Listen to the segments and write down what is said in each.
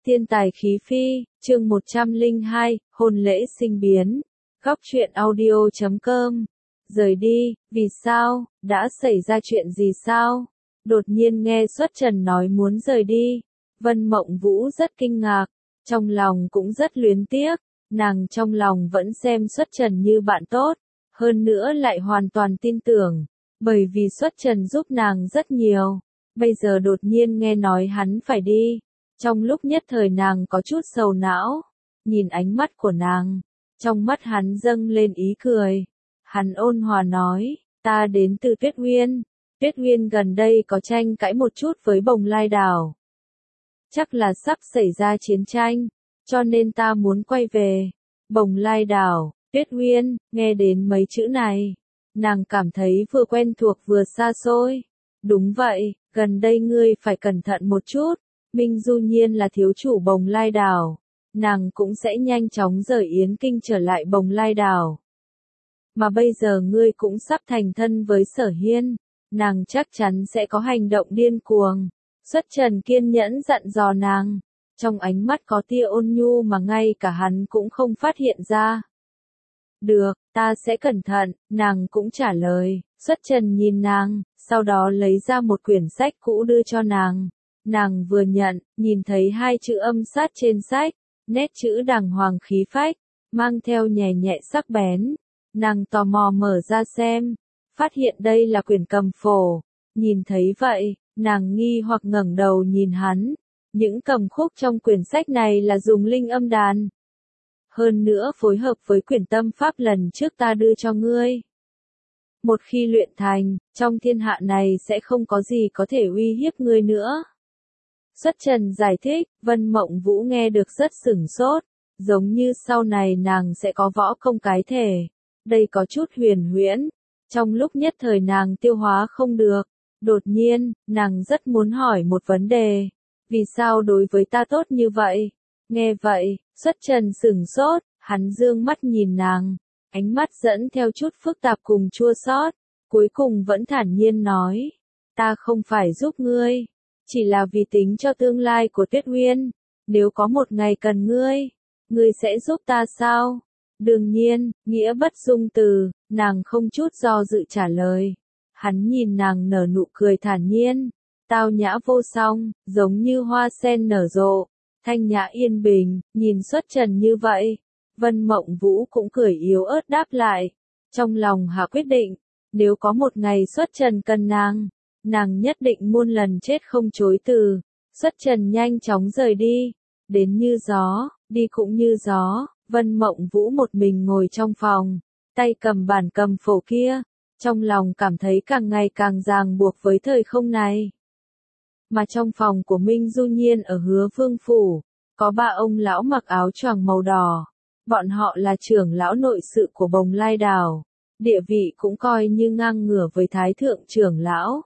Thiên tài khí phi, chương 102, hôn lễ sinh biến. Góc truyện audio.com. Rời đi, vì sao, đã xảy ra chuyện gì sao? Đột nhiên nghe Xuất Trần nói muốn rời đi. Vân Mộng Vũ rất kinh ngạc, trong lòng cũng rất luyến tiếc, nàng trong lòng vẫn xem Xuất Trần như bạn tốt, hơn nữa lại hoàn toàn tin tưởng, bởi vì Xuất Trần giúp nàng rất nhiều. Bây giờ đột nhiên nghe nói hắn phải đi. Trong lúc nhất thời nàng có chút sầu não, nhìn ánh mắt của nàng, trong mắt hắn dâng lên ý cười. Hắn ôn hòa nói, ta đến từ Tuyết Uyên. Tuyết Uyên gần đây có tranh cãi một chút với Bồng Lai Đảo. Chắc là sắp xảy ra chiến tranh, cho nên ta muốn quay về. Bồng Lai Đảo, Tuyết Uyên, nghe đến mấy chữ này, nàng cảm thấy vừa quen thuộc vừa xa xôi. Đúng vậy, gần đây ngươi phải cẩn thận một chút. Minh Du Nhiên là thiếu chủ Bồng Lai Đảo, nàng cũng sẽ nhanh chóng rời Yến Kinh trở lại Bồng Lai Đảo. Mà bây giờ ngươi cũng sắp thành thân với Sở Hiên, nàng chắc chắn sẽ có hành động điên cuồng. Xuất Trần kiên nhẫn dặn dò nàng, trong ánh mắt có tia ôn nhu mà ngay cả hắn cũng không phát hiện ra. Được, ta sẽ cẩn thận, nàng cũng trả lời. Xuất Trần nhìn nàng, sau đó lấy ra một quyển sách cũ đưa cho nàng. Nàng vừa nhận, nhìn thấy hai chữ âm sát trên sách, nét chữ đàng hoàng khí phách, mang theo nhẹ nhẹ sắc bén. Nàng tò mò mở ra xem, phát hiện đây là quyển cầm phổ. Nhìn thấy vậy, nàng nghi hoặc ngẩng đầu nhìn hắn. Những cầm khúc trong quyển sách này là dùng linh âm đàn. Hơn nữa phối hợp với quyển tâm pháp lần trước ta đưa cho ngươi. Một khi luyện thành, trong thiên hạ này sẽ không có gì có thể uy hiếp ngươi nữa. Xuất Trần giải thích, Vân Mộng Vũ nghe được rất sửng sốt, giống như sau này nàng sẽ có võ công cái thể. Đây có chút huyền huyễn, trong lúc nhất thời nàng tiêu hóa không được. Đột nhiên, nàng rất muốn hỏi một vấn đề, vì sao đối với ta tốt như vậy? Nghe vậy, Xuất Trần sửng sốt, hắn dương mắt nhìn nàng, ánh mắt dẫn theo chút phức tạp cùng chua xót, cuối cùng vẫn thản nhiên nói, ta không phải giúp ngươi. Chỉ là vì tính cho tương lai của Tuyết Uyên, nếu có một ngày cần ngươi, ngươi sẽ giúp ta sao? Đương nhiên, nghĩa bất dung từ, nàng không chút do dự trả lời. Hắn nhìn nàng nở nụ cười thản nhiên, tao nhã vô song, giống như hoa sen nở rộ, thanh nhã yên bình, nhìn Xuất Trần như vậy. Vân Mộng Vũ cũng cười yếu ớt đáp lại, trong lòng hạ quyết định, nếu có một ngày Xuất Trần cần nàng nhất định muôn lần chết không chối từ. Xuất Trần nhanh chóng rời đi, đến như gió, đi cũng như gió. Vân Mộng Vũ một mình ngồi trong phòng, tay cầm bản cầm phổ kia, trong lòng cảm thấy càng ngày càng ràng buộc với thời không này. Mà trong phòng của Minh Du Nhiên ở Hứa Vương Phủ, có ba ông lão mặc áo choàng màu đỏ. Bọn họ là trưởng lão nội sự của Bồng Lai Đảo, địa vị cũng coi như ngang ngửa với Thái Thượng trưởng lão.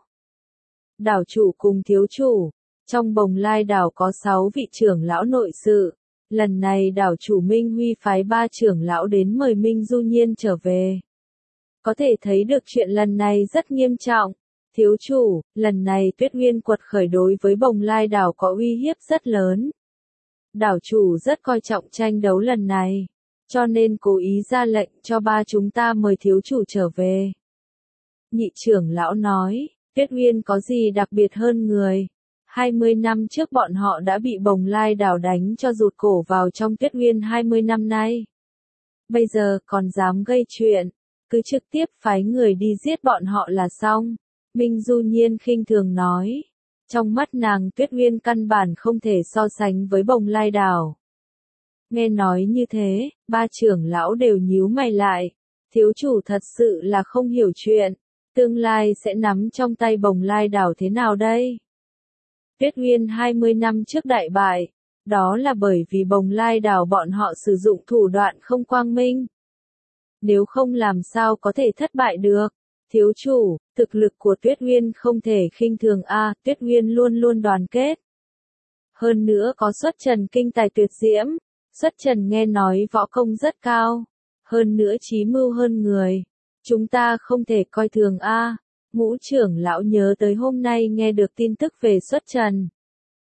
Đảo chủ cùng thiếu chủ, trong Bồng Lai Đảo có 6 vị trưởng lão nội sự. Lần này đảo chủ Minh Huy phái 3 trưởng lão đến mời Minh Du Nhiên trở về. Có thể thấy được chuyện lần này rất nghiêm trọng. Thiếu chủ, lần này Tuyết Uyên quật khởi đối với Bồng Lai Đảo có uy hiếp rất lớn. Đảo chủ rất coi trọng tranh đấu lần này, cho nên cố ý ra lệnh cho ba chúng ta mời thiếu chủ trở về. Nhị trưởng lão nói, Tuyết Uyên có gì đặc biệt hơn người? 20 năm trước bọn họ đã bị Bồng Lai Đảo đánh cho rụt cổ vào trong Tuyết Uyên 20 năm nay. Bây giờ còn dám gây chuyện, cứ trực tiếp phái người đi giết bọn họ là xong. Minh Du Nhiên khinh thường nói, trong mắt nàng Tuyết Uyên căn bản không thể so sánh với Bồng Lai Đảo. Nghe nói như thế, ba trưởng lão đều nhíu mày lại, thiếu chủ thật sự là không hiểu chuyện, tương lai sẽ nắm trong tay Bồng Lai Đảo thế nào đây? Tuyết Uyên 20 năm trước đại bại, đó là bởi vì Bồng Lai Đảo bọn họ sử dụng thủ đoạn không quang minh. Nếu không làm sao có thể thất bại được. Thiếu chủ, thực lực của Tuyết Uyên không thể khinh thường a, Tuyết Uyên luôn luôn đoàn kết. Hơn nữa có Xuất Trần kinh tài tuyệt diễm, Xuất Trần nghe nói võ công rất cao, hơn nữa trí mưu hơn người. Chúng ta không thể coi thường a. Ngũ trưởng lão nhớ tới hôm nay nghe được tin tức về Xuất Trần.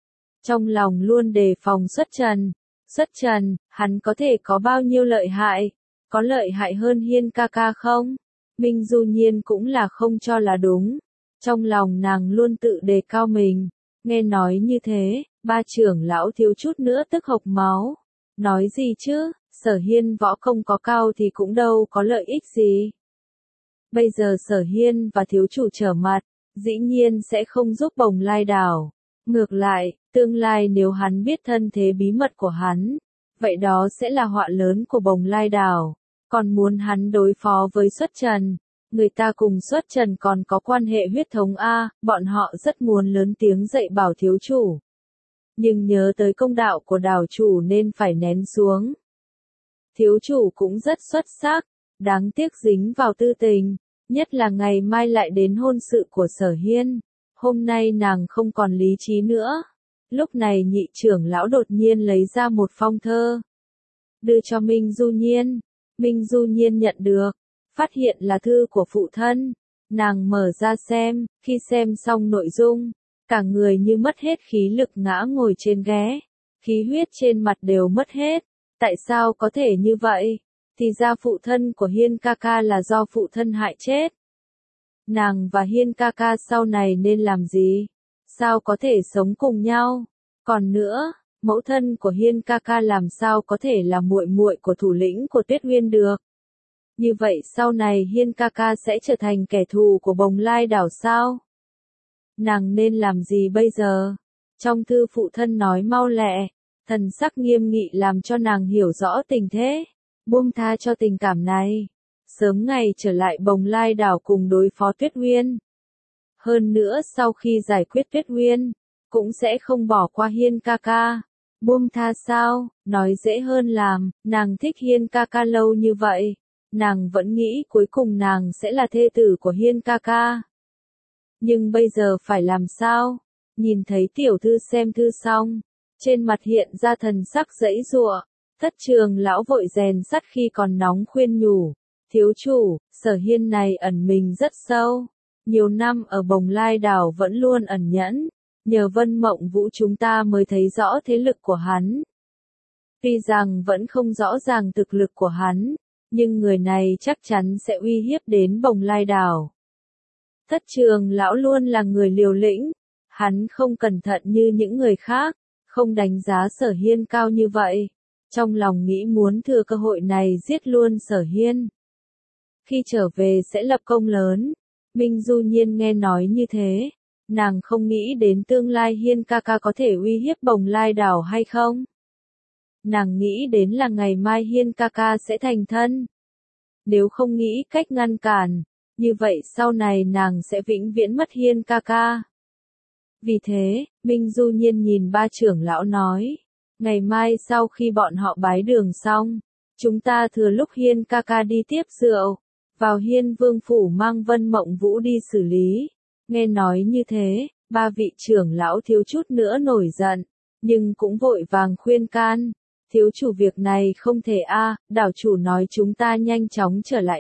trong lòng luôn đề phòng Xuất Trần. Xuất Trần, hắn có thể có bao nhiêu lợi hại? Có lợi hại hơn Hiên ca ca không? Minh Du Nhiên cũng là không cho là đúng. Trong lòng nàng luôn tự đề cao mình. Nghe nói như thế, ba trưởng lão thiếu chút nữa tức hộc máu. Nói gì chứ, Sở Hiên võ công có cao thì cũng đâu có lợi ích gì. Bây giờ Sở Hiên và thiếu chủ trở mặt, dĩ nhiên sẽ không giúp Bồng Lai Đảo. Ngược lại, tương lai nếu hắn biết thân thế bí mật của hắn, vậy đó sẽ là họa lớn của Bồng Lai Đảo. Còn muốn hắn đối phó với Xuất Trần, người ta cùng Xuất Trần còn có quan hệ huyết thống A, bọn họ rất muốn lớn tiếng dạy bảo thiếu chủ. Nhưng nhớ tới công đạo của đảo chủ nên phải nén xuống. Thiếu chủ cũng rất xuất sắc, đáng tiếc dính vào tư tình, nhất là ngày mai lại đến hôn sự của Sở Hiên. Hôm nay nàng không còn lý trí nữa. Lúc này nhị trưởng lão đột nhiên lấy ra một phong thơ. Đưa cho Minh Du Nhiên. Minh Du Nhiên nhận được. Phát hiện là thư của phụ thân. Nàng mở ra xem, khi xem xong nội dung, cả người như mất hết khí lực ngã ngồi trên ghế. Khí huyết trên mặt đều mất hết. Tại sao có thể như vậy? Thì ra phụ thân của Hiên ca ca là do phụ thân hại chết. Nàng và Hiên ca ca sau này nên làm gì? Sao có thể sống cùng nhau? Còn nữa, mẫu thân của Hiên ca ca làm sao có thể là muội muội của thủ lĩnh của Tuyết Nguyên được? Như vậy sau này Hiên ca ca sẽ trở thành kẻ thù của Bồng Lai Đảo sao? Nàng nên làm gì bây giờ? Trong thư phụ thân nói mau lẹ, thần sắc nghiêm nghị làm cho nàng hiểu rõ tình thế, buông tha cho tình cảm này. Sớm ngày trở lại Bồng Lai Đảo cùng đối phó Tuyết Nguyên. Hơn nữa sau khi giải quyết Tuyết Nguyên, cũng sẽ không bỏ qua Hiên ca ca. Buông tha sao, nói dễ hơn làm, nàng thích Hiên ca ca lâu như vậy. Nàng vẫn nghĩ cuối cùng nàng sẽ là thê tử của Hiên ca ca. Nhưng bây giờ phải làm sao? Nhìn thấy tiểu thư xem thư xong, trên mặt hiện ra thần sắc giãy giụa. Thất trường lão vội rèn sắt khi còn nóng khuyên nhủ. Thiếu chủ, Sở Hiên này ẩn mình rất sâu. Nhiều năm ở Bồng Lai Đảo vẫn luôn ẩn nhẫn. Nhờ Vân Mộng Vũ chúng ta mới thấy rõ thế lực của hắn. Tuy rằng vẫn không rõ ràng thực lực của hắn, nhưng người này chắc chắn sẽ uy hiếp đến Bồng Lai Đảo. Thất trường lão luôn là người liều lĩnh. Hắn không cẩn thận như những người khác, không đánh giá Sở Hiên cao như vậy. Trong lòng nghĩ muốn thừa cơ hội này giết luôn Sở Hiên. Khi trở về sẽ lập công lớn. Minh Du Nhiên nghe nói như thế. Nàng không nghĩ đến tương lai Hiên ca ca có thể uy hiếp Bồng Lai Đảo hay không. Nàng nghĩ đến là ngày mai Hiên ca ca sẽ thành thân. Nếu không nghĩ cách ngăn cản, như vậy sau này nàng sẽ vĩnh viễn mất Hiên ca ca. Vì thế, Minh Du Nhiên nhìn ba trưởng lão nói. Ngày mai sau khi bọn họ bái đường xong, chúng ta thừa lúc Hiên ca ca đi tiếp rượu, vào Hiên Vương phủ mang Vân Mộng Vũ đi xử lý. Nghe nói như thế, ba vị trưởng lão thiếu chút nữa nổi giận, nhưng cũng vội vàng khuyên can. Thiếu chủ việc này không thể đảo chủ nói chúng ta nhanh chóng trở lại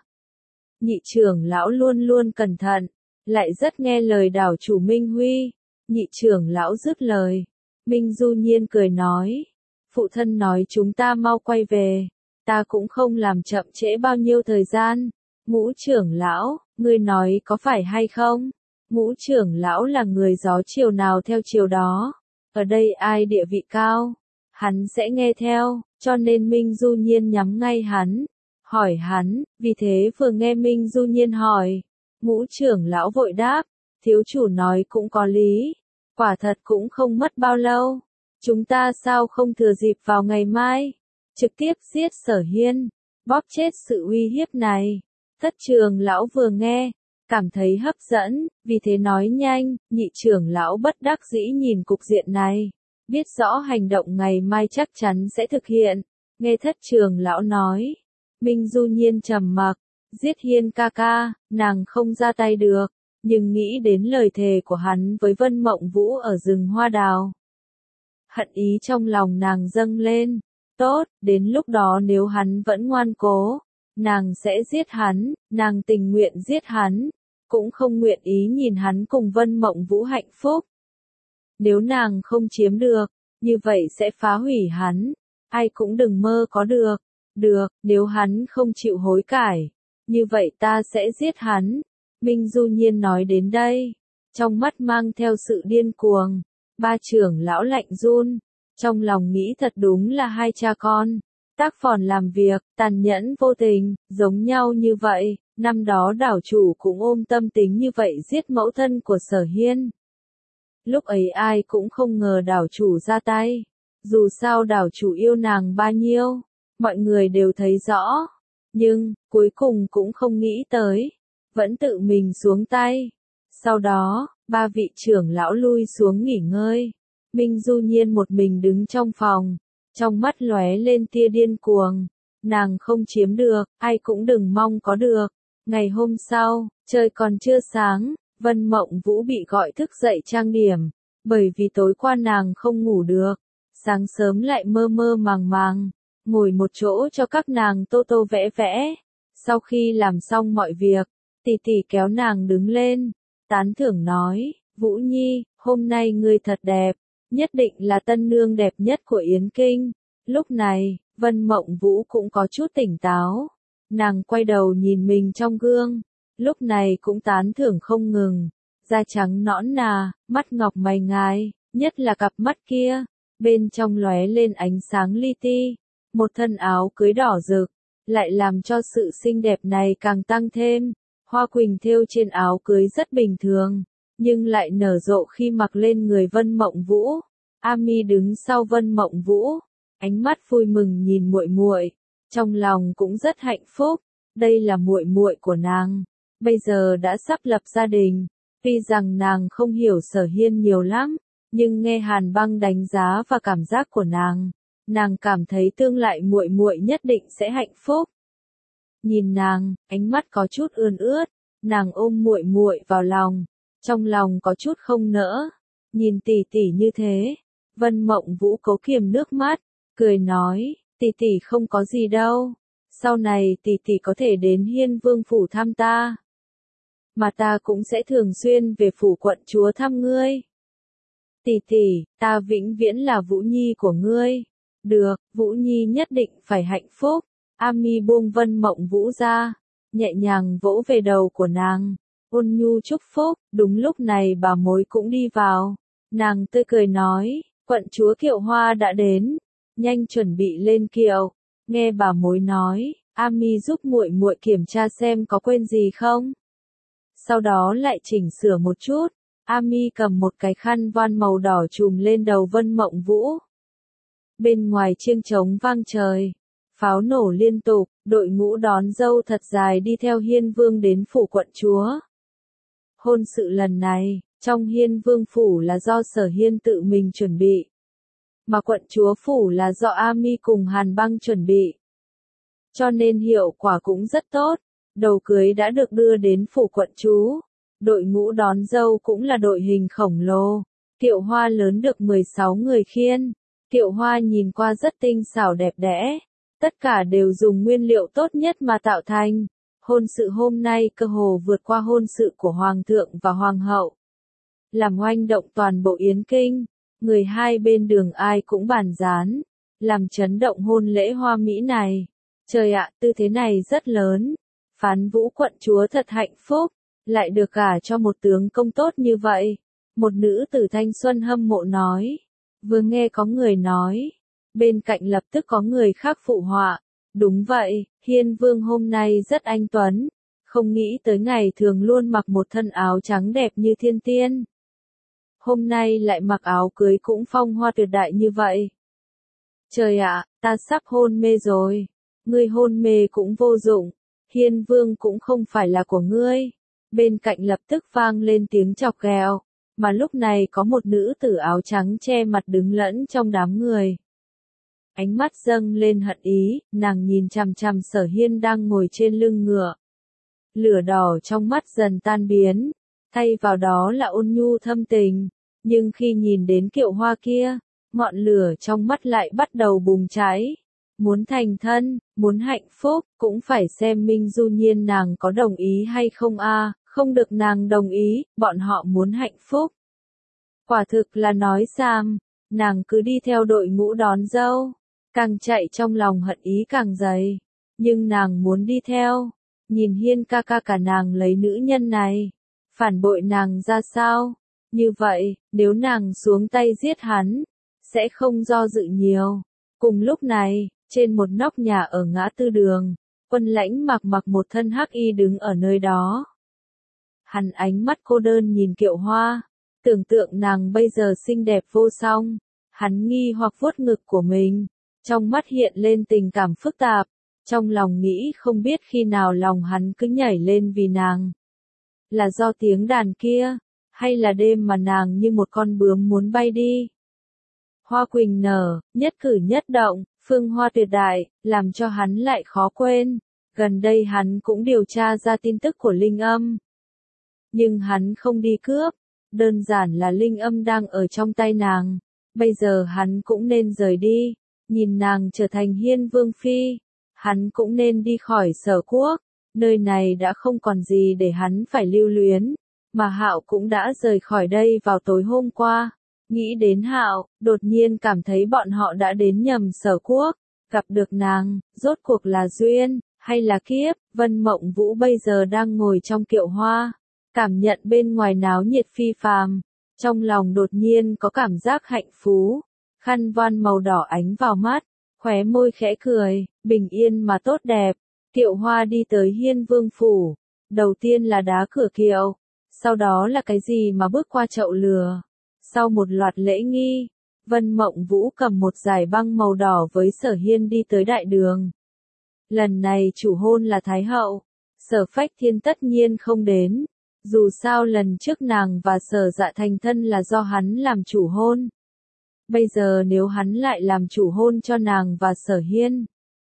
Nhị trưởng lão luôn luôn cẩn thận, lại rất nghe lời đảo chủ Minh Huy. Nhị trưởng lão dứt lời. Minh Du Nhiên cười nói. Phụ thân nói chúng ta mau quay về. Ta cũng không làm chậm trễ bao nhiêu thời gian. Ngũ trưởng lão, ngươi nói có phải hay không? Ngũ trưởng lão là người gió chiều nào theo chiều đó. Ở đây ai địa vị cao, hắn sẽ nghe theo, cho nên Minh Du Nhiên nhắm ngay hắn. Hỏi hắn, vì thế vừa nghe Minh Du Nhiên hỏi. Ngũ trưởng lão vội đáp, thiếu chủ nói cũng có lý. Quả thật cũng không mất bao lâu. Chúng ta sao không thừa dịp vào ngày mai, trực tiếp giết Sở Hiên, bóp chết sự uy hiếp này. Thất trường lão vừa nghe, cảm thấy hấp dẫn, vì thế nói nhanh. Nhị trưởng lão bất đắc dĩ nhìn cục diện này, biết rõ hành động ngày mai chắc chắn sẽ thực hiện. Nghe thất trường lão nói, Minh Du Nhiên trầm mặc. Giết Hiên ca ca, nàng không ra tay được, nhưng nghĩ đến lời thề của hắn với Vân Mộng Vũ ở rừng hoa đào. Hận ý trong lòng nàng dâng lên. Tốt, đến lúc đó nếu hắn vẫn ngoan cố, nàng sẽ giết hắn. Nàng tình nguyện giết hắn, cũng không nguyện ý nhìn hắn cùng Vân Mộng Vũ hạnh phúc. Nếu nàng không chiếm được, như vậy sẽ phá hủy hắn. Ai cũng đừng mơ có được. Được, nếu hắn không chịu hối cải, như vậy ta sẽ giết hắn. Minh Du Nhiên nói đến đây, trong mắt mang theo sự điên cuồng. Ba trưởng lão lạnh run, trong lòng nghĩ thật đúng là hai cha con. Tác phòn làm việc, tàn nhẫn vô tình, giống nhau như vậy. Năm đó đảo chủ cũng ôm tâm tính như vậy giết mẫu thân của Sở Hiên. Lúc ấy ai cũng không ngờ đảo chủ ra tay. Dù sao đảo chủ yêu nàng bao nhiêu, mọi người đều thấy rõ. Nhưng, cuối cùng cũng không nghĩ tới. Vẫn tự mình xuống tay. Sau đó, ba vị trưởng lão lui xuống nghỉ ngơi. Minh Du Nhiên một mình đứng trong phòng. Trong mắt lóe lên tia điên cuồng. Nàng không chiếm được, ai cũng đừng mong có được. Ngày hôm sau, trời còn chưa sáng, Vân Mộng Vũ bị gọi thức dậy trang điểm. Bởi vì tối qua nàng không ngủ được. Sáng sớm lại mơ mơ màng màng. Ngồi một chỗ cho các nàng tô tô vẽ vẽ. Sau khi làm xong mọi việc, tỷ tỷ kéo nàng đứng lên. Tán thưởng nói, Vũ Nhi, hôm nay ngươi thật đẹp. Nhất định là tân nương đẹp nhất của Yến Kinh. Lúc này, Vân Mộng Vũ cũng có chút tỉnh táo. Nàng quay đầu nhìn mình trong gương. Lúc này cũng tán thưởng không ngừng. Da trắng nõn nà, mắt ngọc mày ngài, nhất là cặp mắt kia. Bên trong lóe lên ánh sáng li ti. Một thân áo cưới đỏ rực, lại làm cho sự xinh đẹp này càng tăng thêm. Hoa quỳnh thêu trên áo cưới rất bình thường, nhưng lại nở rộ khi mặc lên người Vân Mộng Vũ. Ami đứng sau Vân Mộng Vũ, ánh mắt vui mừng nhìn muội muội, trong lòng cũng rất hạnh phúc. Đây là muội muội của nàng, bây giờ đã sắp lập gia đình. Tuy rằng nàng không hiểu Sở Hiên nhiều lắm, nhưng nghe Hàn Băng đánh giá và cảm giác của nàng cảm thấy tương lai muội muội nhất định sẽ hạnh phúc. Nhìn nàng, ánh mắt có chút ươn ướt, nàng ôm muội muội vào lòng, trong lòng có chút không nỡ. Nhìn tỷ tỷ như thế, Vân Mộng Vũ cố kiềm nước mắt, cười nói, tỷ tỷ không có gì đâu, sau này tỷ tỷ có thể đến Hiên Vương phủ thăm ta, mà ta cũng sẽ thường xuyên về phủ quận chúa thăm ngươi. Tỷ tỷ, ta vĩnh viễn là Vũ Nhi của ngươi. Được, Vũ Nhi nhất định phải hạnh phúc. Ami buông Vân Mộng Vũ ra, nhẹ nhàng vỗ về đầu của nàng, ôn nhu chúc phúc. Đúng lúc này bà mối cũng đi vào. Nàng tươi cười nói, quận chúa Kiệu Hoa đã đến, nhanh chuẩn bị lên kiệu. Nghe bà mối nói, Ami giúp muội muội kiểm tra xem có quên gì không. Sau đó lại chỉnh sửa một chút. Ami cầm một cái khăn voan màu đỏ trùm lên đầu Vân Mộng Vũ. Bên ngoài chiêng trống vang trời, pháo nổ liên tục, đội ngũ đón dâu thật dài đi theo Hiên Vương đến phủ quận chúa. Hôn sự lần này, trong Hiên Vương phủ là do Sở Hiên tự mình chuẩn bị, mà quận chúa phủ là do Ami cùng Hàn Băng chuẩn bị. Cho nên hiệu quả cũng rất tốt. Đầu cưới đã được đưa đến phủ quận chúa. Đội ngũ đón dâu cũng là đội hình khổng lồ. Kiệu hoa lớn được 16 người khiêng. Kiệu hoa nhìn qua rất tinh xảo đẹp đẽ. Tất cả đều dùng nguyên liệu tốt nhất mà tạo thành. Hôn sự hôm nay cơ hồ vượt qua hôn sự của Hoàng thượng và Hoàng hậu. Làm oanh động toàn bộ Yến Kinh. Người hai bên đường ai cũng bàn dán. Làm chấn động hôn lễ hoa mỹ này. Trời ạ, tư thế này rất lớn. Phán Vũ quận chúa thật hạnh phúc. Lại được gả cho một tướng công tốt như vậy. Một nữ tử thanh xuân hâm mộ nói. Vừa nghe có người nói. Bên cạnh lập tức có người khác phụ họa. Đúng vậy, Hiên Vương hôm nay rất anh tuấn. Không nghĩ tới ngày thường luôn mặc một thân áo trắng đẹp như thiên tiên. Hôm nay lại mặc áo cưới cũng phong hoa tuyệt đại như vậy. Trời ạ, ta sắp hôn mê rồi. Ngươi hôn mê cũng vô dụng. Hiên Vương cũng không phải là của ngươi. Bên cạnh lập tức vang lên tiếng chọc ghẹo, mà lúc này có một nữ tử áo trắng che mặt đứng lẫn trong đám người. Ánh mắt dâng lên hận ý, nàng nhìn chằm chằm Sở Hiên đang ngồi trên lưng ngựa. Lửa đỏ trong mắt dần tan biến, thay vào đó là ôn nhu thâm tình, nhưng khi nhìn đến kiệu hoa kia, ngọn lửa trong mắt lại bắt đầu bùng cháy. Muốn thành thân, muốn hạnh phúc, cũng phải xem Minh Du Nhiên nàng có đồng ý hay không a. Không được nàng đồng ý, bọn họ muốn hạnh phúc. Quả thực là nói xàm, nàng cứ đi theo đội ngũ đón dâu, càng chạy trong lòng hận ý càng dày, nhưng nàng muốn đi theo, nhìn Hiên ca ca cả nàng lấy nữ nhân này, phản bội nàng ra sao, như vậy, nếu nàng xuống tay giết hắn, sẽ không do dự nhiều. Cùng lúc này, trên một nóc nhà ở ngã tư đường, Quân Lãnh mặc một thân hắc y đứng ở nơi đó. Hắn ánh mắt cô đơn nhìn Kiệu Hoa, tưởng tượng nàng bây giờ xinh đẹp vô song, hắn nghi hoặc vuốt ngực của mình, trong mắt hiện lên tình cảm phức tạp, trong lòng nghĩ không biết khi nào lòng hắn cứ nhảy lên vì nàng. Là do tiếng đàn kia, hay là đêm mà nàng như một con bướm muốn bay đi. Hoa quỳnh nở, nhất cử nhất động, phương hoa tuyệt đại, làm cho hắn lại khó quên. Gần đây hắn cũng điều tra ra tin tức của Linh Âm. Nhưng hắn không đi cướp, đơn giản là Linh Âm đang ở trong tay nàng. Bây giờ hắn cũng nên rời đi, nhìn nàng trở thành Hiên Vương Phi. Hắn cũng nên đi khỏi Sở Quốc, nơi này đã không còn gì để hắn phải lưu luyến. Mà Hạo cũng đã rời khỏi đây vào tối hôm qua. Nghĩ đến Hạo, đột nhiên cảm thấy bọn họ đã đến nhầm Sở Quốc, gặp được nàng, rốt cuộc là duyên, hay là kiếp. Vân Mộng Vũ bây giờ đang ngồi trong Kiệu Hoa, cảm nhận bên ngoài náo nhiệt phi phàm, trong lòng đột nhiên có cảm giác hạnh phúc, khăn voan màu đỏ ánh vào mắt, khóe môi khẽ cười, bình yên mà tốt đẹp. Kiệu Hoa đi tới Hiên Vương phủ, đầu tiên là đá cửa kiệu, sau đó là cái gì mà bước qua chậu lửa. Sau một loạt lễ nghi, Vân Mộng Vũ cầm một dải băng màu đỏ với Sở Hiên đi tới đại đường. Lần này chủ hôn là Thái hậu, Sở Phách Thiên tất nhiên không đến, dù sao lần trước nàng và Sở Dạ thành thân là do hắn làm chủ hôn. Bây giờ nếu hắn lại làm chủ hôn cho nàng và Sở Hiên,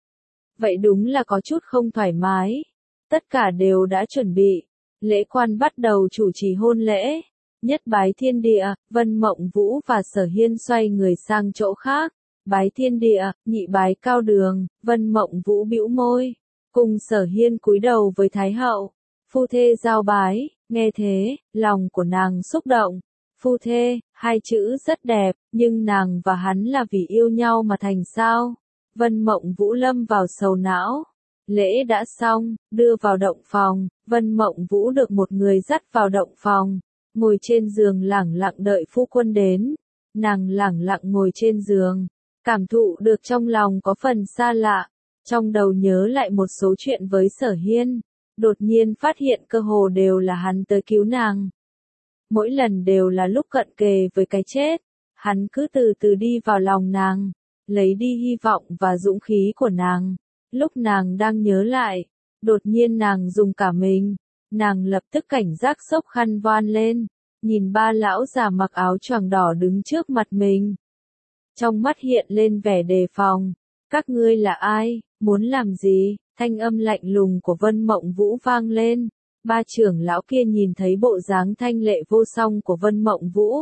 vậy đúng là có chút không thoải mái. Tất cả đều đã chuẩn bị, lễ quan bắt đầu chủ trì hôn lễ. Nhất bái thiên địa, Vân Mộng Vũ và Sở Hiên xoay người sang chỗ khác. Bái thiên địa, nhị bái cao đường, Vân Mộng Vũ bĩu môi, cùng Sở Hiên cúi đầu với Thái hậu. Phu thê giao bái, nghe thế, lòng của nàng xúc động. Phu thê, hai chữ rất đẹp, nhưng nàng và hắn là vì yêu nhau mà thành sao? Vân Mộng Vũ lâm vào sầu não. Lễ đã xong, đưa vào động phòng, Vân Mộng Vũ được một người dắt vào động phòng. Ngồi trên giường lẳng lặng đợi phu quân đến. Nàng lẳng lặng ngồi trên giường, cảm thụ được trong lòng có phần xa lạ, trong đầu nhớ lại một số chuyện với Sở Hiên, đột nhiên phát hiện cơ hồ đều là hắn tới cứu nàng. Mỗi lần đều là lúc cận kề với cái chết, hắn cứ từ từ đi vào lòng nàng, lấy đi hy vọng và dũng khí của nàng. Lúc nàng đang nhớ lại, đột nhiên nàng dùng cả mình. Nàng lập tức cảnh giác xốc khăn voan lên, nhìn ba lão già mặc áo choàng đỏ đứng trước mặt mình. Trong mắt hiện lên vẻ đề phòng. Các ngươi là ai, muốn làm gì? Thanh âm lạnh lùng của Vân Mộng Vũ vang lên. Ba trưởng lão kia nhìn thấy bộ dáng thanh lệ vô song của Vân Mộng Vũ.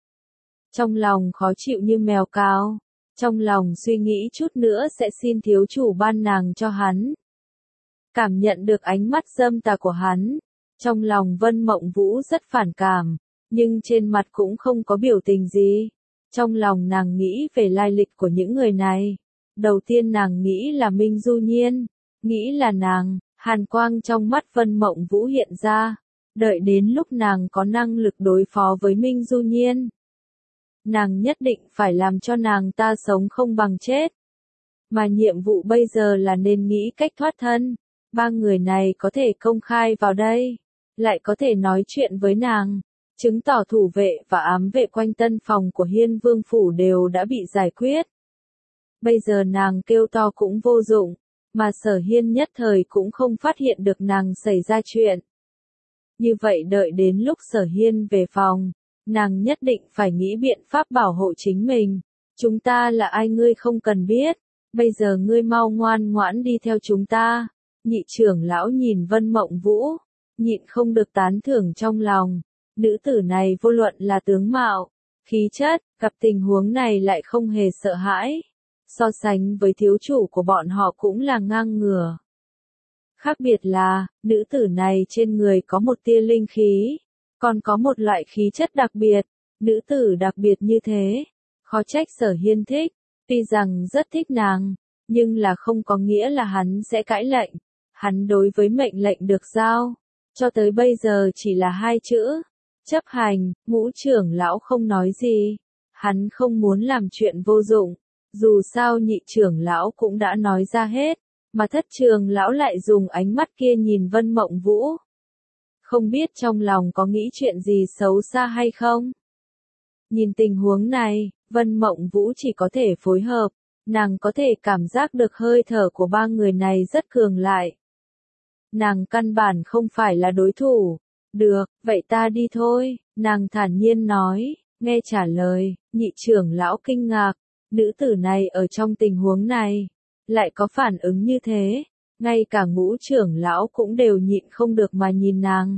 Trong lòng khó chịu như mèo cào. Trong lòng suy nghĩ chút nữa sẽ xin thiếu chủ ban nàng cho hắn. Cảm nhận được ánh mắt dâm tà của hắn. Trong lòng Vân Mộng Vũ rất phản cảm, nhưng trên mặt cũng không có biểu tình gì. Trong lòng nàng nghĩ về lai lịch của những người này. Đầu tiên nàng nghĩ là Minh Du Nhiên, nghĩ là nàng, hàn quang trong mắt Vân Mộng Vũ hiện ra. Đợi đến lúc nàng có năng lực đối phó với Minh Du Nhiên, nàng nhất định phải làm cho nàng ta sống không bằng chết. Mà nhiệm vụ bây giờ là nên nghĩ cách thoát thân. Ba người này có thể công khai vào đây, lại có thể nói chuyện với nàng, chứng tỏ thủ vệ và ám vệ quanh tân phòng của Hiên Vương phủ đều đã bị giải quyết. Bây giờ nàng kêu to cũng vô dụng, mà Sở Hiên nhất thời cũng không phát hiện được nàng xảy ra chuyện. Như vậy đợi đến lúc Sở Hiên về phòng, nàng nhất định phải nghĩ biện pháp bảo hộ chính mình. Chúng ta là ai ngươi không cần biết, bây giờ ngươi mau ngoan ngoãn đi theo chúng ta. Nhị trưởng lão nhìn Vân Mộng Vũ, nhịn không được tán thưởng trong lòng. Nữ tử này vô luận là tướng mạo, khí chất, gặp tình huống này lại không hề sợ hãi. So sánh với thiếu chủ của bọn họ cũng là ngang ngửa. Khác biệt là, nữ tử này trên người có một tia linh khí, còn có một loại khí chất đặc biệt. nữ tử đặc biệt như thế, khó trách Sở Hiên thích, tuy rằng rất thích nàng, nhưng là không có nghĩa là hắn sẽ cãi lệnh, hắn đối với mệnh lệnh được giao, cho tới bây giờ chỉ là 2 chữ, chấp hành. Ngũ trưởng lão không nói gì, hắn không muốn làm chuyện vô dụng, dù sao nhị trưởng lão cũng đã nói ra hết, mà thất trưởng lão lại dùng ánh mắt kia nhìn Vân Mộng Vũ. Không biết trong lòng có nghĩ chuyện gì xấu xa hay không? Nhìn tình huống này, Vân Mộng Vũ chỉ có thể phối hợp, nàng có thể cảm giác được hơi thở của 3 người này rất cường lại. Nàng căn bản không phải là đối thủ. Được, vậy ta đi thôi, nàng thản nhiên nói, nghe trả lời, nhị trưởng lão kinh ngạc, nữ tử này ở trong tình huống này, lại có phản ứng như thế, ngay cả ngũ trưởng lão cũng đều nhịn không được mà nhìn nàng.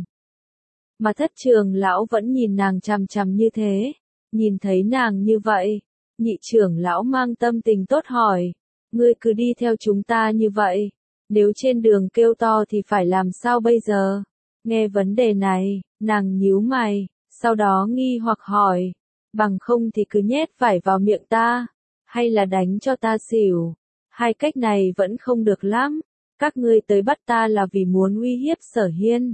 Mà thất trưởng lão vẫn nhìn nàng chằm chằm như thế, nhìn thấy nàng như vậy, nhị trưởng lão mang tâm tình tốt hỏi, ngươi cứ đi theo chúng ta như vậy, nếu trên đường kêu to thì phải làm sao bây giờ? Nghe vấn đề này, nàng nhíu mày, sau đó nghi hoặc hỏi, bằng không thì cứ nhét vải vào miệng ta, hay là đánh cho ta xỉu, 2 cách này vẫn không được lắm, các ngươi tới bắt ta là vì muốn uy hiếp Sở Hiên.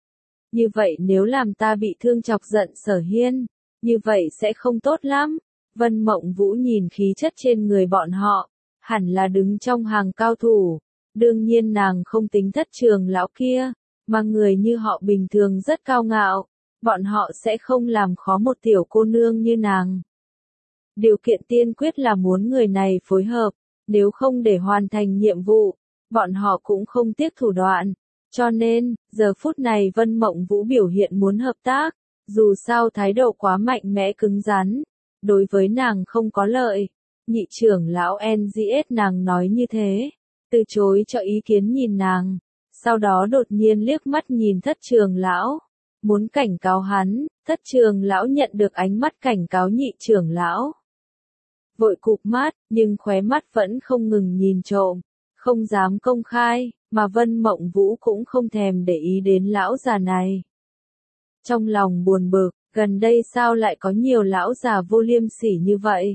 Như vậy nếu làm ta bị thương chọc giận Sở Hiên, như vậy sẽ không tốt lắm. Vân Mộng Vũ nhìn khí chất trên người bọn họ, hẳn là đứng trong hàng cao thủ, đương nhiên nàng không tính thất trưởng lão kia, mà người như họ bình thường rất cao ngạo, bọn họ sẽ không làm khó một tiểu cô nương như nàng. Điều kiện tiên quyết là muốn người này phối hợp, nếu không để hoàn thành nhiệm vụ, bọn họ cũng không tiếc thủ đoạn. Cho nên, giờ phút này Vân Mộng Vũ biểu hiện muốn hợp tác, dù sao thái độ quá mạnh mẽ cứng rắn, đối với nàng không có lợi. Nhị trưởng lão NGS nàng nói như thế, từ chối cho ý kiến nhìn nàng, sau đó đột nhiên liếc mắt nhìn thất trưởng lão, muốn cảnh cáo hắn, thất trưởng lão nhận được ánh mắt cảnh cáo nhị trưởng lão. Vội cụp mắt, nhưng khóe mắt vẫn không ngừng nhìn trộm, không dám công khai, mà Vân Mộng Vũ cũng không thèm để ý đến lão già này. Trong lòng buồn bực, gần đây sao lại có nhiều lão già vô liêm sỉ như vậy?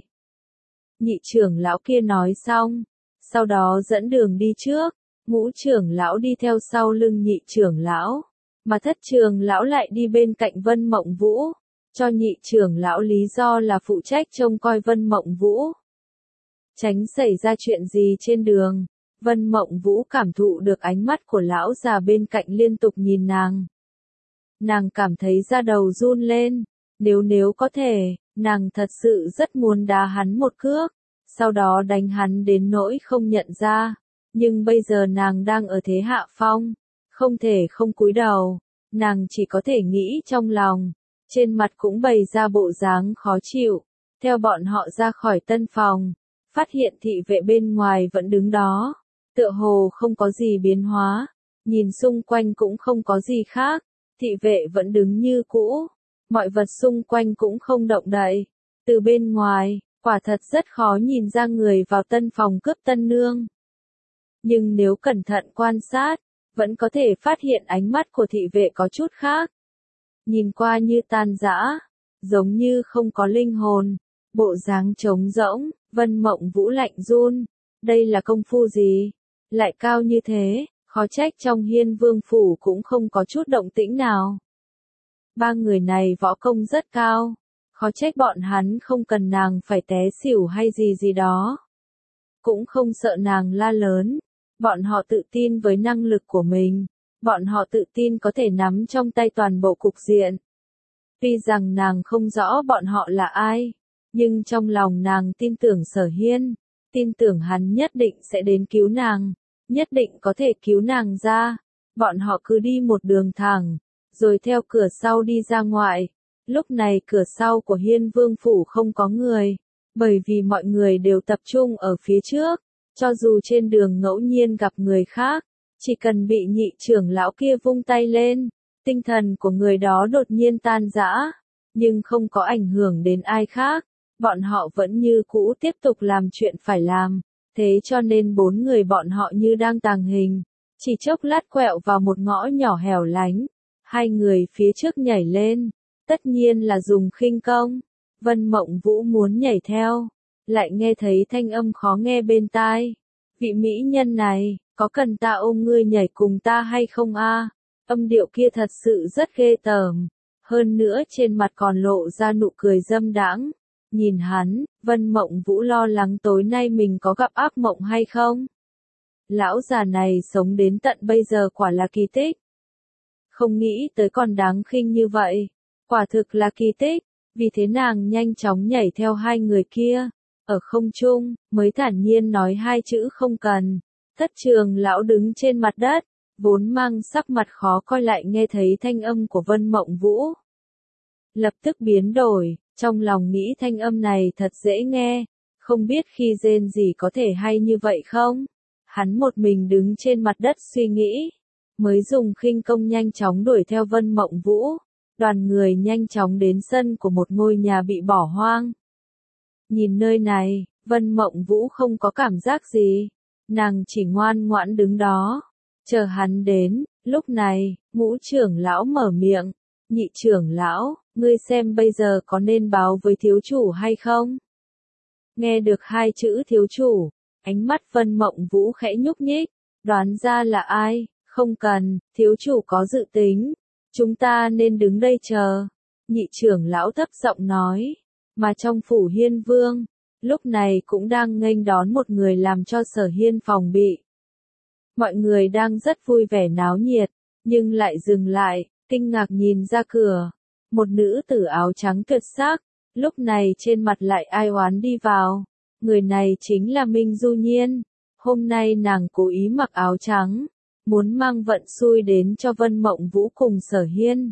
Nhị trưởng lão kia nói xong, sau đó dẫn đường đi trước, ngũ trưởng lão đi theo sau lưng nhị trưởng lão, mà thất trưởng lão lại đi bên cạnh Vân Mộng Vũ, cho nhị trưởng lão lý do là phụ trách trông coi Vân Mộng Vũ. Tránh xảy ra chuyện gì trên đường, Vân Mộng Vũ cảm thụ được ánh mắt của lão già bên cạnh liên tục nhìn nàng. Nàng cảm thấy da đầu run lên, nếu có thể, nàng thật sự rất muốn đá hắn một cước, sau đó đánh hắn đến nỗi không nhận ra, nhưng bây giờ nàng đang ở thế hạ phong, không thể không cúi đầu, nàng chỉ có thể nghĩ trong lòng, trên mặt cũng bày ra bộ dáng khó chịu, theo bọn họ ra khỏi tân phòng, phát hiện thị vệ bên ngoài vẫn đứng đó, tựa hồ không có gì biến hóa, nhìn xung quanh cũng không có gì khác, thị vệ vẫn đứng như cũ, mọi vật xung quanh cũng không động đậy, từ bên ngoài, quả thật rất khó nhìn ra người vào tân phòng cướp tân nương. Nhưng nếu cẩn thận quan sát, vẫn có thể phát hiện ánh mắt của thị vệ có chút khác. Nhìn qua như tan rã, giống như không có linh hồn, bộ dáng trống rỗng, Vân Mộng Vũ lạnh run, đây là công phu gì? Lại cao như thế, khó trách trong Hiên Vương phủ cũng không có chút động tĩnh nào. 3 người này võ công rất cao, khó trách bọn hắn không cần nàng phải té xỉu hay gì đó. Cũng không sợ nàng la lớn, bọn họ tự tin với năng lực của mình, bọn họ tự tin có thể nắm trong tay toàn bộ cục diện. Tuy rằng nàng không rõ bọn họ là ai, nhưng trong lòng nàng tin tưởng Sở Hiên, tin tưởng hắn nhất định sẽ đến cứu nàng, nhất định có thể cứu nàng ra. Bọn họ cứ đi một đường thẳng, rồi theo cửa sau đi ra ngoài. Lúc này cửa sau của Hiên Vương phủ không có người, bởi vì mọi người đều tập trung ở phía trước, cho dù trên đường ngẫu nhiên gặp người khác, chỉ cần bị nhị trưởng lão kia vung tay lên, tinh thần của người đó đột nhiên tan rã, nhưng không có ảnh hưởng đến ai khác, bọn họ vẫn như cũ tiếp tục làm chuyện phải làm, thế cho nên 4 người bọn họ như đang tàng hình, chỉ chốc lát quẹo vào một ngõ nhỏ hẻo lánh, 2 người phía trước nhảy lên, Tất nhiên là dùng khinh công. Vân Mộng Vũ muốn nhảy theo, lại nghe thấy thanh âm khó nghe bên tai. Vị mỹ nhân này, có cần ta ôm ngươi nhảy cùng ta hay không a? Âm điệu kia thật sự rất ghê tởm. Hơn nữa trên mặt còn lộ ra nụ cười dâm đãng. Nhìn hắn, Vân Mộng Vũ lo lắng tối nay mình có gặp ác mộng hay không. Lão già này sống đến tận bây giờ quả là kỳ tích. Không nghĩ tới còn đáng khinh như vậy. Quả thực là kỳ tích. Vì thế nàng nhanh chóng nhảy theo hai người kia. Ở không trung, mới thản nhiên nói hai chữ không cần. Thất Trường lão đứng trên mặt đất, vốn mang sắc mặt khó coi lại nghe thấy thanh âm của Vân Mộng Vũ. Lập tức biến đổi, trong lòng nghĩ thanh âm này thật dễ nghe, không biết khi rên gì có thể hay như vậy không? Hắn một mình đứng trên mặt đất suy nghĩ, mới dùng khinh công nhanh chóng đuổi theo Vân Mộng Vũ. Đoàn người nhanh chóng đến sân của một ngôi nhà bị bỏ hoang. Nhìn nơi này, Vân Mộng Vũ không có cảm giác gì, nàng chỉ ngoan ngoãn đứng đó, chờ hắn đến. Lúc này, Ngũ trưởng lão mở miệng, Nhị trưởng lão, ngươi xem bây giờ có nên báo với thiếu chủ hay không? Nghe được hai chữ thiếu chủ, ánh mắt Vân Mộng Vũ khẽ nhúc nhích, đoán ra là ai, không cần, thiếu chủ có dự tính, chúng ta nên đứng đây chờ. Nhị trưởng lão thấp giọng nói, mà trong phủ Hiên Vương, lúc này cũng đang nghênh đón một người làm cho Sở Hiên phòng bị. Mọi người đang rất vui vẻ náo nhiệt, nhưng lại dừng lại, kinh ngạc nhìn ra cửa. Một nữ tử áo trắng tuyệt sắc, lúc này trên mặt lại ai oán đi vào. Người này chính là Minh Du Nhiên. Hôm nay nàng cố ý mặc áo trắng, muốn mang vận xui đến cho Vân Mộng Vũ cùng Sở Hiên.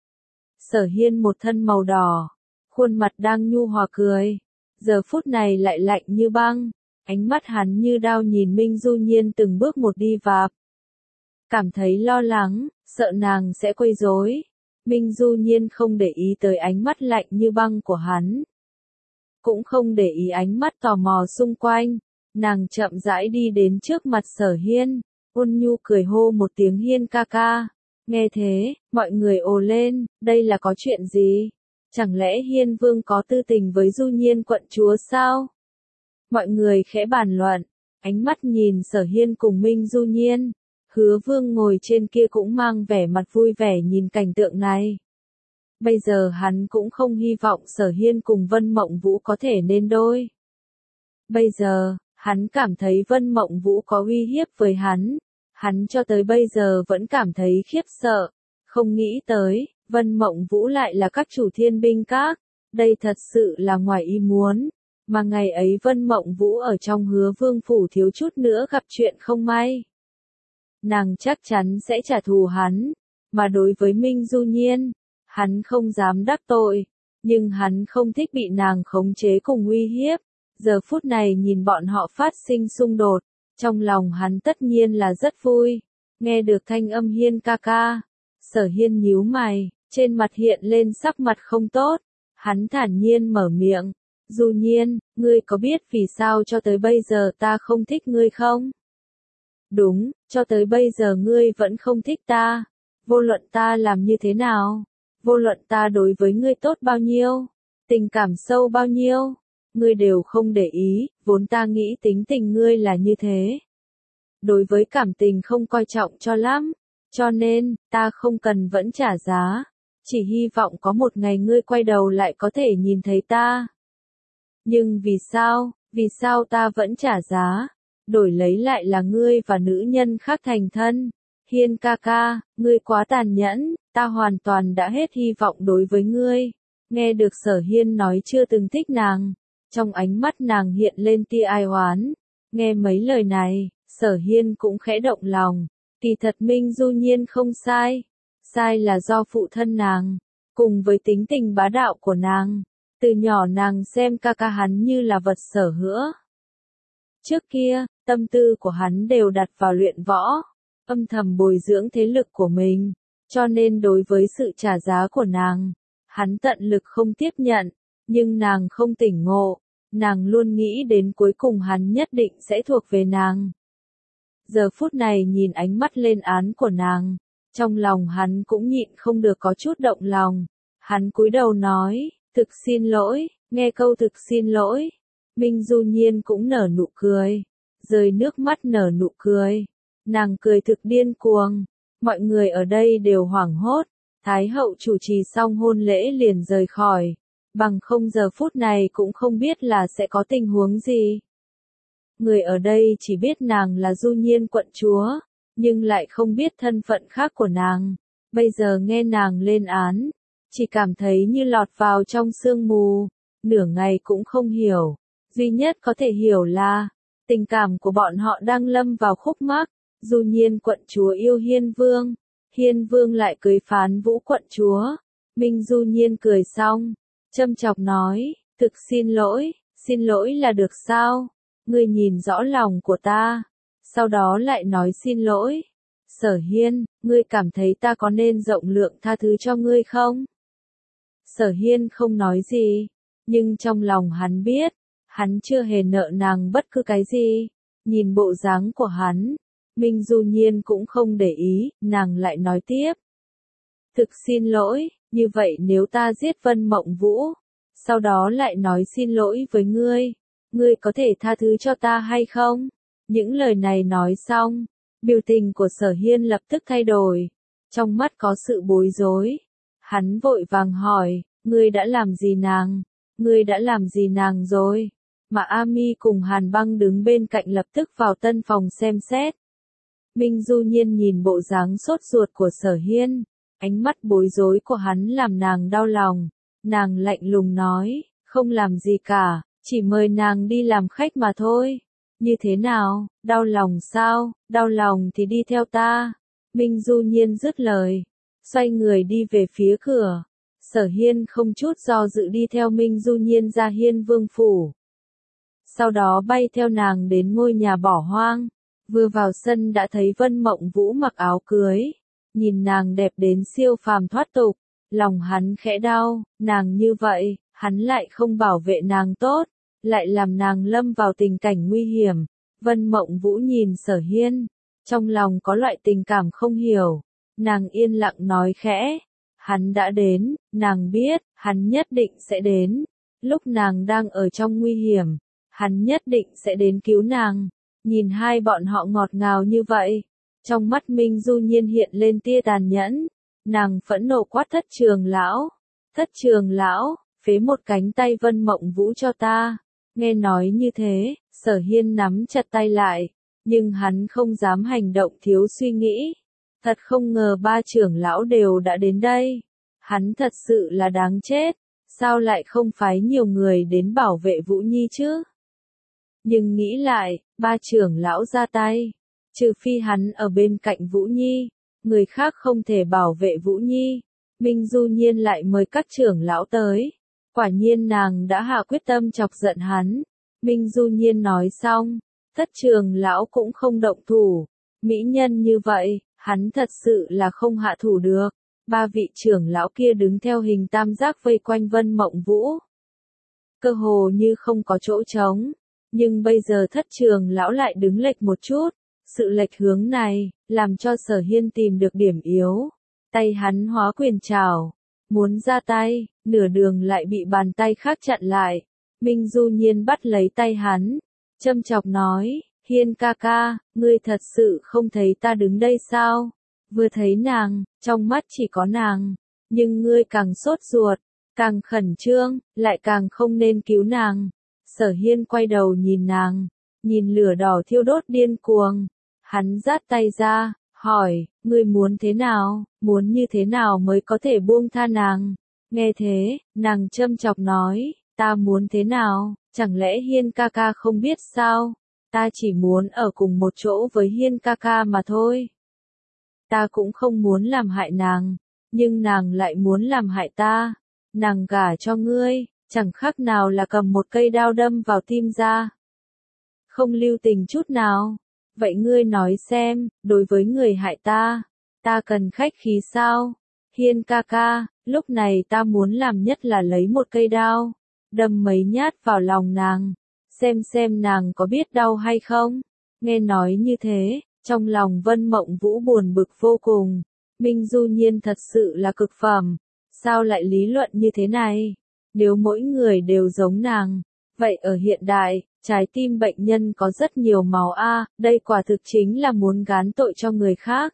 Sở Hiên một thân màu đỏ, khuôn mặt đang nhu hòa cười, giờ phút này lại lạnh như băng, ánh mắt hắn như đao nhìn Minh Du Nhiên từng bước một đi vào. Cảm thấy lo lắng, sợ nàng sẽ quấy rối. Minh Du Nhiên không để ý tới ánh mắt lạnh như băng của hắn, cũng không để ý ánh mắt tò mò xung quanh, nàng chậm rãi đi đến trước mặt Sở Hiên, ôn nhu cười hô một tiếng Hiên ca ca. Nghe thế, mọi người ồ lên, đây là có chuyện gì? Chẳng lẽ Hiên Vương có tư tình với Du Nhiên quận chúa sao? Mọi người khẽ bàn luận, ánh mắt nhìn Sở Hiên cùng Minh Du Nhiên. Hứa Vương ngồi trên kia cũng mang vẻ mặt vui vẻ nhìn cảnh tượng này. Bây giờ hắn cũng không hy vọng Sở Hiên cùng Vân Mộng Vũ có thể nên đôi. Bây giờ, hắn cảm thấy Vân Mộng Vũ có uy hiếp với hắn. Hắn cho tới bây giờ vẫn cảm thấy khiếp sợ. Không nghĩ tới, Vân Mộng Vũ lại là các chủ Thiên Binh Các. Đây thật sự là ngoài ý muốn. Mà ngày ấy Vân Mộng Vũ ở trong Hứa Vương phủ thiếu chút nữa gặp chuyện không may. Nàng chắc chắn sẽ trả thù hắn. Mà đối với Minh Du Nhiên, hắn không dám đắc tội. Nhưng hắn không thích bị nàng khống chế cùng uy hiếp. Giờ phút này nhìn bọn họ phát sinh xung đột. Trong lòng hắn tất nhiên là rất vui. Nghe được thanh âm Hiên ca ca. Sở Hiên nhíu mày, trên mặt hiện lên sắc mặt không tốt. Hắn thản nhiên mở miệng. Du Nhiên, ngươi có biết vì sao cho tới bây giờ ta không thích ngươi không? Đúng, cho tới bây giờ ngươi vẫn không thích ta. Vô luận ta làm như thế nào, vô luận ta đối với ngươi tốt bao nhiêu, tình cảm sâu bao nhiêu, ngươi đều không để ý, vốn ta nghĩ tính tình ngươi là như thế. Đối với cảm tình không coi trọng cho lắm, cho nên, ta không cần vẫn trả giá, chỉ hy vọng có một ngày ngươi quay đầu lại có thể nhìn thấy ta. Nhưng vì sao ta vẫn trả giá, đổi lấy lại là ngươi và nữ nhân khác thành thân. Hiên ca ca, ngươi quá tàn nhẫn, ta hoàn toàn đã hết hy vọng đối với ngươi. Nghe được Sở Hiên nói chưa từng thích nàng, trong ánh mắt nàng hiện lên tia ai oán. Nghe mấy lời này, Sở Hiên cũng khẽ động lòng. Kỳ thật Minh Du Nhiên không sai, sai là do phụ thân nàng, cùng với tính tình bá đạo của nàng. Từ nhỏ nàng xem ca ca hắn như là vật sở hữu. Trước kia, tâm tư của hắn đều đặt vào luyện võ, âm thầm bồi dưỡng thế lực của mình, cho nên đối với sự trả giá của nàng, hắn tận lực không tiếp nhận, nhưng nàng không tỉnh ngộ, nàng luôn nghĩ đến cuối cùng hắn nhất định sẽ thuộc về nàng. Giờ phút này nhìn ánh mắt lên án của nàng, trong lòng hắn cũng nhịn không được có chút động lòng. Hắn cúi đầu nói, thực xin lỗi, nghe câu thực xin lỗi. Minh Du Nhiên cũng nở nụ cười, rơi nước mắt nở nụ cười. Nàng cười thực điên cuồng, mọi người ở đây đều hoảng hốt. Thái hậu chủ trì xong hôn lễ liền rời khỏi, bằng không giờ phút này cũng không biết là sẽ có tình huống gì. Người ở đây chỉ biết nàng là Du Nhiên quận chúa, nhưng lại không biết thân phận khác của nàng. Bây giờ nghe nàng lên án, chỉ cảm thấy như lọt vào trong sương mù, nửa ngày cũng không hiểu. Duy nhất có thể hiểu là, tình cảm của bọn họ đang lâm vào khúc mắc. Du Nhiên quận chúa yêu Hiên Vương lại cưới Phán Vũ quận chúa. Minh Du Nhiên cười xong, châm chọc nói, thực xin lỗi là được sao? Ngươi nhìn rõ lòng của ta, sau đó lại nói xin lỗi. Sở Hiên, ngươi cảm thấy ta có nên rộng lượng tha thứ cho ngươi không? Sở Hiên không nói gì, nhưng trong lòng hắn biết, hắn chưa hề nợ nàng bất cứ cái gì. Nhìn bộ dáng của hắn, Minh Du Nhiên cũng không để ý, nàng lại nói tiếp. Thực xin lỗi, như vậy nếu ta giết Vân Mộng Vũ, sau đó lại nói xin lỗi với ngươi có thể tha thứ cho ta hay không? Những lời này nói xong, biểu tình của Sở Hiên lập tức thay đổi, trong mắt có sự bối rối. Hắn vội vàng hỏi, ngươi đã làm gì nàng? Ngươi đã làm gì nàng rồi? Mà Ami cùng Hàn Băng đứng bên cạnh lập tức vào tân phòng xem xét. Minh Du Nhiên nhìn bộ dáng sốt ruột của Sở Hiên, ánh mắt bối rối của hắn làm nàng đau lòng. Nàng lạnh lùng nói, không làm gì cả, chỉ mời nàng đi làm khách mà thôi. Như thế nào, đau lòng sao? Đau lòng thì đi theo ta. Minh Du Nhiên dứt lời, xoay người đi về phía cửa. Sở Hiên không chút do dự đi theo Minh Du Nhiên ra Hiên Vương phủ. Sau đó bay theo nàng đến ngôi nhà bỏ hoang. Vừa vào sân đã thấy Vân Mộng Vũ mặc áo cưới, nhìn nàng đẹp đến siêu phàm thoát tục, lòng hắn khẽ đau, nàng như vậy, hắn lại không bảo vệ nàng tốt, lại làm nàng lâm vào tình cảnh nguy hiểm. Vân Mộng Vũ nhìn Sở Hiên, trong lòng có loại tình cảm không hiểu, nàng yên lặng nói khẽ, hắn đã đến, nàng biết, hắn nhất định sẽ đến, lúc nàng đang ở trong nguy hiểm, hắn nhất định sẽ đến cứu nàng. Nhìn hai bọn họ ngọt ngào như vậy, trong mắt Minh Du Nhiên hiện lên tia tàn nhẫn, nàng phẫn nộ quát Thất Trường Lão, phế một cánh tay Vân Mộng Vũ cho ta. Nghe nói như thế, Sở Hiên nắm chặt tay lại, nhưng hắn không dám hành động thiếu suy nghĩ. Thật không ngờ ba trưởng lão đều đã đến đây, hắn thật sự là đáng chết, sao lại không phái nhiều người đến bảo vệ Vũ Nhi chứ? Nhưng nghĩ lại, ba trưởng lão ra tay, trừ phi hắn ở bên cạnh Vũ Nhi, người khác không thể bảo vệ Vũ Nhi. Minh Du Nhiên lại mời các trưởng lão tới, quả nhiên nàng đã hạ quyết tâm chọc giận hắn. Minh Du Nhiên nói xong, Thất trưởng lão cũng không động thủ, mỹ nhân như vậy, hắn thật sự là không hạ thủ được. Ba vị trưởng lão kia đứng theo hình tam giác vây quanh Vân Mộng Vũ, cơ hồ như không có chỗ trống. Nhưng bây giờ Thất trưởng lão lại đứng lệch một chút, sự lệch hướng này, làm cho Sở Hiên tìm được điểm yếu. Tay hắn hóa quyền trảo, muốn ra tay, nửa đường lại bị bàn tay khác chặn lại. Minh Du Nhiên bắt lấy tay hắn, châm chọc nói, Hiên ca ca, ngươi thật sự không thấy ta đứng đây sao? Vừa thấy nàng, trong mắt chỉ có nàng, nhưng ngươi càng sốt ruột, càng khẩn trương, lại càng không nên cứu nàng. Sở Hiên quay đầu nhìn nàng, nhìn lửa đỏ thiêu đốt điên cuồng, hắn giắt tay ra, hỏi, ngươi muốn thế nào, muốn như thế nào mới có thể buông tha nàng? Nghe thế, nàng châm chọc nói, ta muốn thế nào, chẳng lẽ Hiên ca ca không biết sao? Ta chỉ muốn ở cùng một chỗ với Hiên ca ca mà thôi. Ta cũng không muốn làm hại nàng, nhưng nàng lại muốn làm hại ta. Nàng gả cho ngươi, chẳng khác nào là cầm một cây đao đâm vào tim ra. Không lưu tình chút nào. Vậy ngươi nói xem, đối với người hại ta cần khách khí sao? Hiên ca ca, lúc này ta muốn làm nhất là lấy một cây đao, đâm mấy nhát vào lòng nàng, xem nàng có biết đau hay không. Nghe nói như thế, trong lòng Vân Mộng Vũ buồn bực vô cùng. Minh Du Nhiên thật sự là cực phẩm. sao lại lý luận như thế này? Nếu mỗi người đều giống nàng, vậy ở hiện đại, trái tim bệnh nhân có rất nhiều màu a, đây quả thực chính là muốn gán tội cho người khác.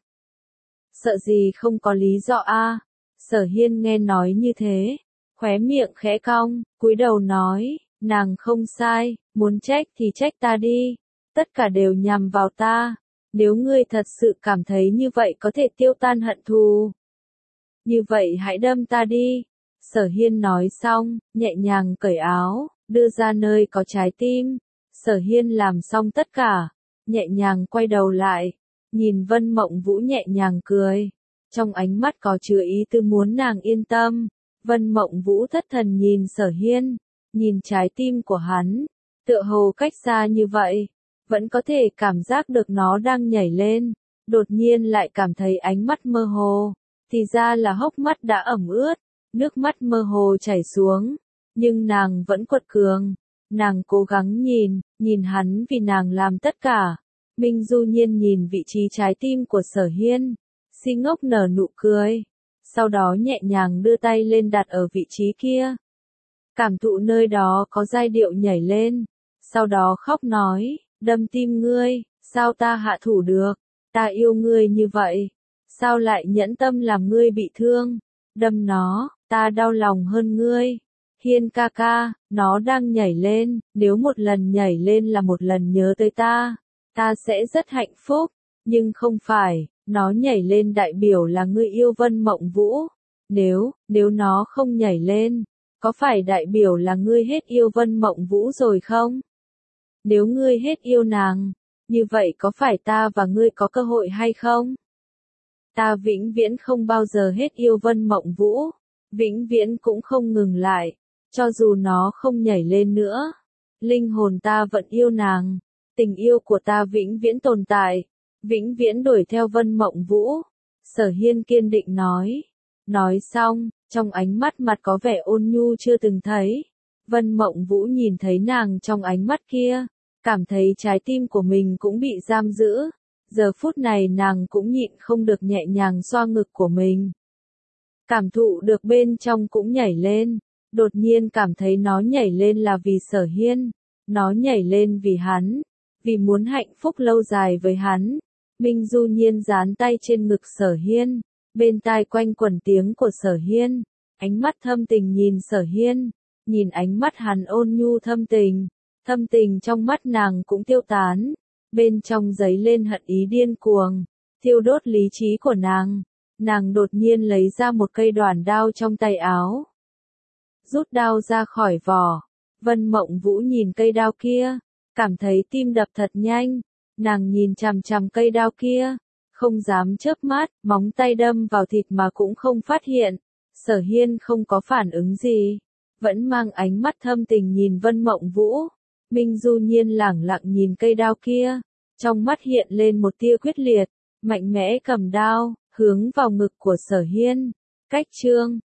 Sợ gì không có lý do a? Sở Hiên nghe nói như thế, khóe miệng khẽ cong, cúi đầu nói, nàng không sai, muốn trách thì trách ta đi, tất cả đều nhằm vào ta, nếu ngươi thật sự cảm thấy như vậy có thể tiêu tan hận thù. Như vậy hãy đâm ta đi. Sở Hiên nói xong, nhẹ nhàng cởi áo, đưa ra nơi có trái tim. Sở Hiên làm xong tất cả, nhẹ nhàng quay đầu lại, nhìn Vân Mộng Vũ nhẹ nhàng cười. Trong ánh mắt có chứa ý tư muốn nàng yên tâm. Vân Mộng Vũ thất thần nhìn Sở Hiên, nhìn trái tim của hắn, tựa hồ cách xa như vậy, vẫn có thể cảm giác được nó đang nhảy lên, đột nhiên lại cảm thấy ánh mắt mơ hồ, thì ra là hốc mắt đã ẩm ướt, nước mắt mơ hồ chảy xuống, nhưng nàng vẫn quật cường, nàng cố gắng nhìn hắn vì nàng làm tất cả. Minh Du Nhiên nhìn vị trí trái tim của Sở Hiên, si ngốc nở nụ cười, sau đó nhẹ nhàng đưa tay lên đặt ở vị trí kia. Cảm thụ nơi đó có giai điệu nhảy lên, sau đó khóc nói, đâm tim ngươi, sao ta hạ thủ được, ta yêu ngươi như vậy, sao lại nhẫn tâm làm ngươi bị thương, đâm nó, ta đau lòng hơn ngươi. Hiên ca ca, nó đang nhảy lên, nếu một lần nhảy lên là một lần nhớ tới ta sẽ rất hạnh phúc, nhưng không phải, nó nhảy lên đại biểu là ngươi yêu Vân Mộng Vũ, nếu nó không nhảy lên, có phải đại biểu là ngươi hết yêu Vân Mộng Vũ rồi không? Nếu ngươi hết yêu nàng, như vậy có phải ta và ngươi có cơ hội hay không? Ta vĩnh viễn không bao giờ hết yêu Vân Mộng Vũ, vĩnh viễn cũng không ngừng lại, cho dù nó không nhảy lên nữa. Linh hồn ta vẫn yêu nàng, tình yêu của ta vĩnh viễn tồn tại, vĩnh viễn đuổi theo Vân Mộng Vũ. Sở Hiên kiên định nói. Nói xong, trong ánh mắt mặt có vẻ ôn nhu chưa từng thấy. Vân Mộng Vũ nhìn thấy nàng trong ánh mắt kia, cảm thấy trái tim của mình cũng bị giam giữ. Giờ phút này nàng cũng nhịn không được nhẹ nhàng xoa ngực của mình. Cảm thụ được bên trong cũng nhảy lên, đột nhiên cảm thấy nó nhảy lên là vì Sở Hiên, nó nhảy lên vì hắn, vì muốn hạnh phúc lâu dài với hắn. Minh Du Nhiên dán tay trên ngực Sở Hiên, bên tai quanh quẩn tiếng của Sở Hiên, ánh mắt thâm tình nhìn Sở Hiên, nhìn ánh mắt hắn ôn nhu thâm tình trong mắt nàng cũng tiêu tán, bên trong dấy lên hận ý điên cuồng, thiêu đốt lý trí của nàng đột nhiên lấy ra một cây đoản đao trong tay áo. Rút đao ra khỏi vỏ, Vân Mộng Vũ nhìn cây đao kia, cảm thấy tim đập thật nhanh, nàng nhìn chằm chằm cây đao kia, không dám chớp mắt, móng tay đâm vào thịt mà cũng không phát hiện. Sở Hiên không có phản ứng gì, vẫn mang ánh mắt thâm tình nhìn Vân Mộng Vũ. Minh Du Nhiên lẳng lặng nhìn cây đao kia, trong mắt hiện lên một tia quyết liệt, mạnh mẽ cầm đao, hướng vào ngực của Sở Hiên. Cách chương